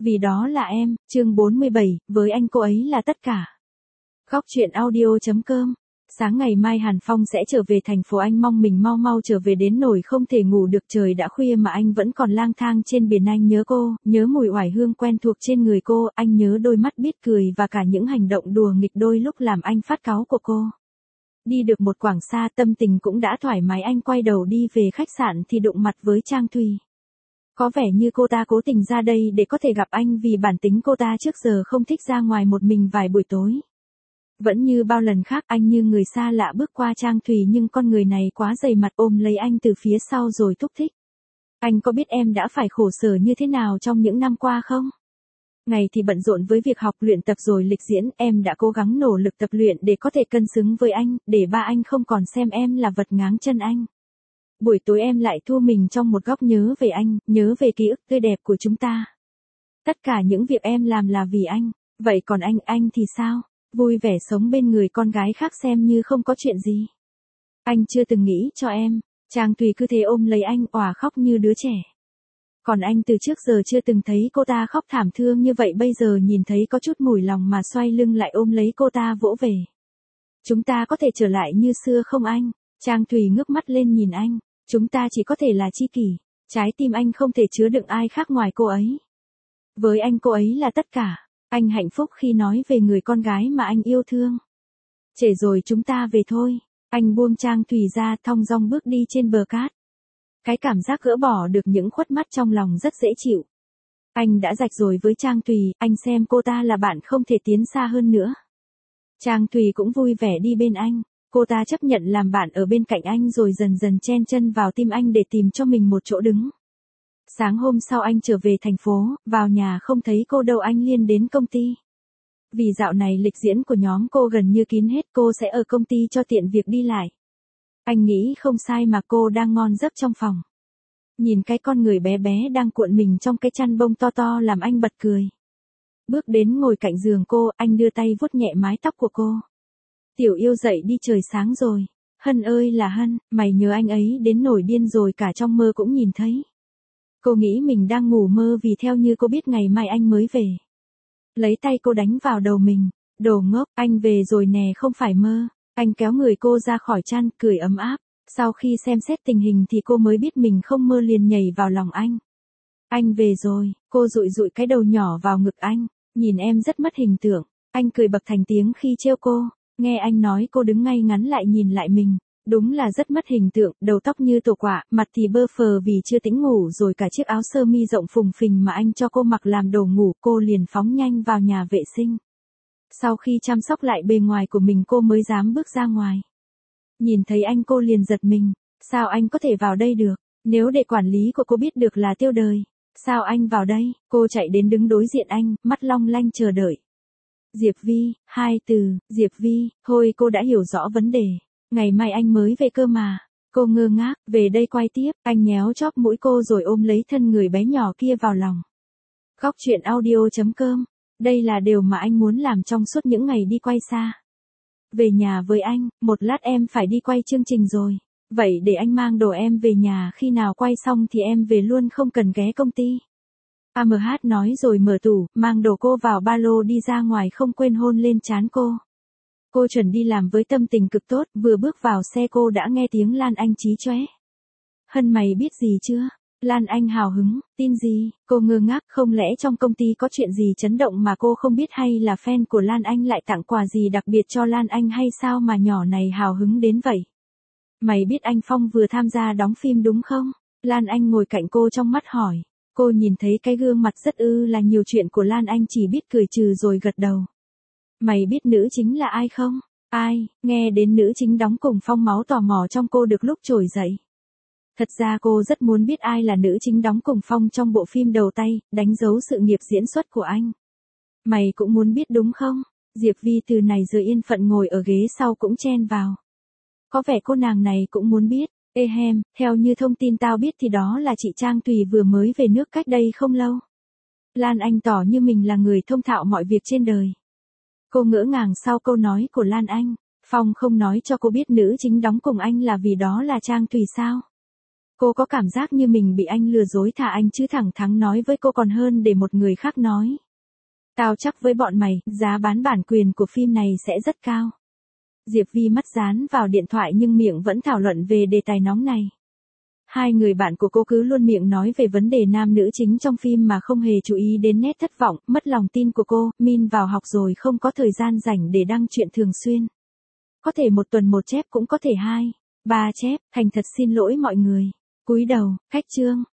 Vì đó là em, chương 47, với anh cô ấy là tất cả. Góc truyện audio.com. Sáng ngày mai Hàn Phong sẽ trở về thành phố, anh mong mình mau mau trở về đến nỗi không thể ngủ được, trời đã khuya mà anh vẫn còn lang thang trên biển. Anh nhớ cô, nhớ mùi oải hương quen thuộc trên người cô, anh nhớ đôi mắt biết cười và cả những hành động đùa nghịch đôi lúc làm anh phát cáu của cô. Đi được một quãng xa, tâm tình cũng đã thoải mái, anh quay đầu đi về khách sạn thì đụng mặt với Trang Thùy. Có vẻ như cô ta cố tình ra đây để có thể gặp anh, vì bản tính cô ta trước giờ không thích ra ngoài một mình vài buổi tối. Vẫn như bao lần khác, anh như người xa lạ bước qua Trang Thùy, nhưng con người này quá dày mặt, ôm lấy anh từ phía sau rồi thúc thích. Anh có biết em đã phải khổ sở như thế nào trong những năm qua không? Ngày thì bận rộn với việc học luyện tập rồi lịch diễn, em đã cố gắng nỗ lực tập luyện để có thể cân xứng với anh, để ba anh không còn xem em là vật ngáng chân anh. Buổi tối em lại thu mình trong một góc nhớ về anh, nhớ về ký ức tươi đẹp của chúng ta. Tất cả những việc em làm là vì anh, vậy còn anh thì sao? Vui vẻ sống bên người con gái khác xem như không có chuyện gì. Anh chưa từng nghĩ cho em. Trang Thùy cứ thế ôm lấy anh, òa khóc như đứa trẻ. Còn anh từ trước giờ chưa từng thấy cô ta khóc thảm thương như vậy, bây giờ nhìn thấy có chút mùi lòng mà xoay lưng lại ôm lấy cô ta vỗ về. Chúng ta có thể trở lại như xưa không anh? Trang Thùy ngước mắt lên nhìn anh. Chúng ta chỉ có thể là tri kỷ. Trái tim anh không thể chứa đựng ai khác ngoài cô ấy. Với anh cô ấy là tất cả. Anh hạnh phúc khi nói về người con gái mà anh yêu thương. Trễ rồi, chúng ta về thôi. Anh buông Trang Thùy ra, thong dong bước đi trên bờ cát. Cái cảm giác gỡ bỏ được những khuất mắt trong lòng rất dễ chịu. Anh đã rạch rồi với Trang Thùy, anh xem cô ta là bạn không thể tiến xa hơn nữa. Trang Thùy cũng vui vẻ đi bên anh. Cô ta chấp nhận làm bạn ở bên cạnh anh rồi dần dần chen chân vào tim anh để tìm cho mình một chỗ đứng. Sáng hôm sau anh trở về thành phố, vào nhà không thấy cô đâu, anh liên đến công ty. Vì dạo này lịch diễn của nhóm cô gần như kín hết, cô sẽ ở công ty cho tiện việc đi lại. Anh nghĩ không sai mà cô đang ngon giấc trong phòng. Nhìn cái con người bé bé đang cuộn mình trong cái chăn bông to to làm anh bật cười. Bước đến ngồi cạnh giường cô, anh đưa tay vuốt nhẹ mái tóc của cô. Tiểu yêu dậy đi, trời sáng rồi. Hân ơi là Hân, mày nhớ anh ấy đến nổi điên rồi, cả trong mơ cũng nhìn thấy. Cô nghĩ mình đang ngủ mơ vì theo như cô biết ngày mai anh mới về. Lấy tay cô đánh vào đầu mình. Đồ ngốc, anh về rồi nè, không phải mơ. Anh kéo người cô ra khỏi chăn, cười ấm áp. Sau khi xem xét tình hình thì cô mới biết mình không mơ, liền nhảy vào lòng anh. Anh về rồi, cô dụi dụi cái đầu nhỏ vào ngực anh. Nhìn em rất mất hình tượng. Anh cười bật thành tiếng khi trêu cô. Nghe anh nói, cô đứng ngay ngắn lại nhìn lại mình. Đúng là rất mất hình tượng, đầu tóc như tổ quả, mặt thì bơ phờ vì chưa tỉnh ngủ, rồi cả chiếc áo sơ mi rộng phùng phình mà anh cho cô mặc làm đồ ngủ. Cô liền phóng nhanh vào nhà vệ sinh. Sau khi chăm sóc lại bề ngoài của mình, cô mới dám bước ra ngoài. Nhìn thấy anh, cô liền giật mình. Sao anh có thể vào đây được? Nếu để quản lý của cô biết được là tiêu đời. Sao anh vào đây? Cô chạy đến đứng đối diện anh, mắt long lanh chờ đợi. Diệp Vi, hai từ, Diệp Vi, thôi cô đã hiểu rõ vấn đề. Ngày mai anh mới về cơ mà. Cô ngơ ngác, về đây quay tiếp, anh nhéo chóp mũi cô rồi ôm lấy thân người bé nhỏ kia vào lòng. Góc truyện audio.com. Đây là điều mà anh muốn làm trong suốt những ngày đi quay xa. Về nhà với anh, một lát em phải đi quay chương trình rồi. Vậy để anh mang đồ em về nhà, khi nào quay xong thì em về luôn, không cần ghé công ty. AMH nói rồi mở tủ, mang đồ cô vào ba lô đi ra ngoài, không quên hôn lên trán cô. Cô chuẩn đi làm với tâm tình cực tốt, vừa bước vào xe cô đã nghe tiếng Lan Anh chí chóe. Hân, mày biết gì chưa? Lan Anh hào hứng, tin gì? Cô ngơ ngác, không lẽ trong công ty có chuyện gì chấn động mà cô không biết, hay là fan của Lan Anh lại tặng quà gì đặc biệt cho Lan Anh hay sao mà nhỏ này hào hứng đến vậy? Mày biết anh Phong vừa tham gia đóng phim đúng không? Lan Anh ngồi cạnh cô trong mắt hỏi. Cô nhìn thấy cái gương mặt rất là nhiều chuyện của Lan Anh, chỉ biết cười trừ rồi gật đầu. Mày biết nữ chính là ai không? Ai? Nghe đến nữ chính đóng cùng Phong, máu tò mò trong cô được lúc trồi dậy. Thật ra cô rất muốn biết ai là nữ chính đóng cùng Phong trong bộ phim Đầu Tay, đánh dấu sự nghiệp diễn xuất của anh. Mày cũng muốn biết đúng không? Diệp Vi từ này giờ yên phận ngồi ở ghế sau cũng chen vào. Có vẻ cô nàng này cũng muốn biết. Theo như thông tin tao biết thì đó là chị Trang Thùy vừa mới về nước cách đây không lâu. Lan Anh tỏ như mình là người thông thạo mọi việc trên đời. Cô ngỡ ngàng sau câu nói của Lan Anh. Phong không nói cho cô biết nữ chính đóng cùng anh là vì đó là Trang Thùy sao? Cô có cảm giác như mình bị anh lừa dối, thà anh chứ thẳng thắn nói với cô còn hơn để một người khác nói. Tao chắc với bọn mày, giá bán bản quyền của phim này sẽ rất cao. Diệp Vi mắt dán vào điện thoại nhưng miệng vẫn thảo luận về đề tài nóng này. Hai người bạn của cô cứ luôn miệng nói về vấn đề nam nữ chính trong phim mà không hề chú ý đến nét thất vọng, mất lòng tin của cô. Min vào học rồi không có thời gian rảnh để đăng truyện thường xuyên. Có thể một tuần một chép cũng có thể 2, 3 chép, thành thật xin lỗi mọi người. Cúi đầu, cách chương.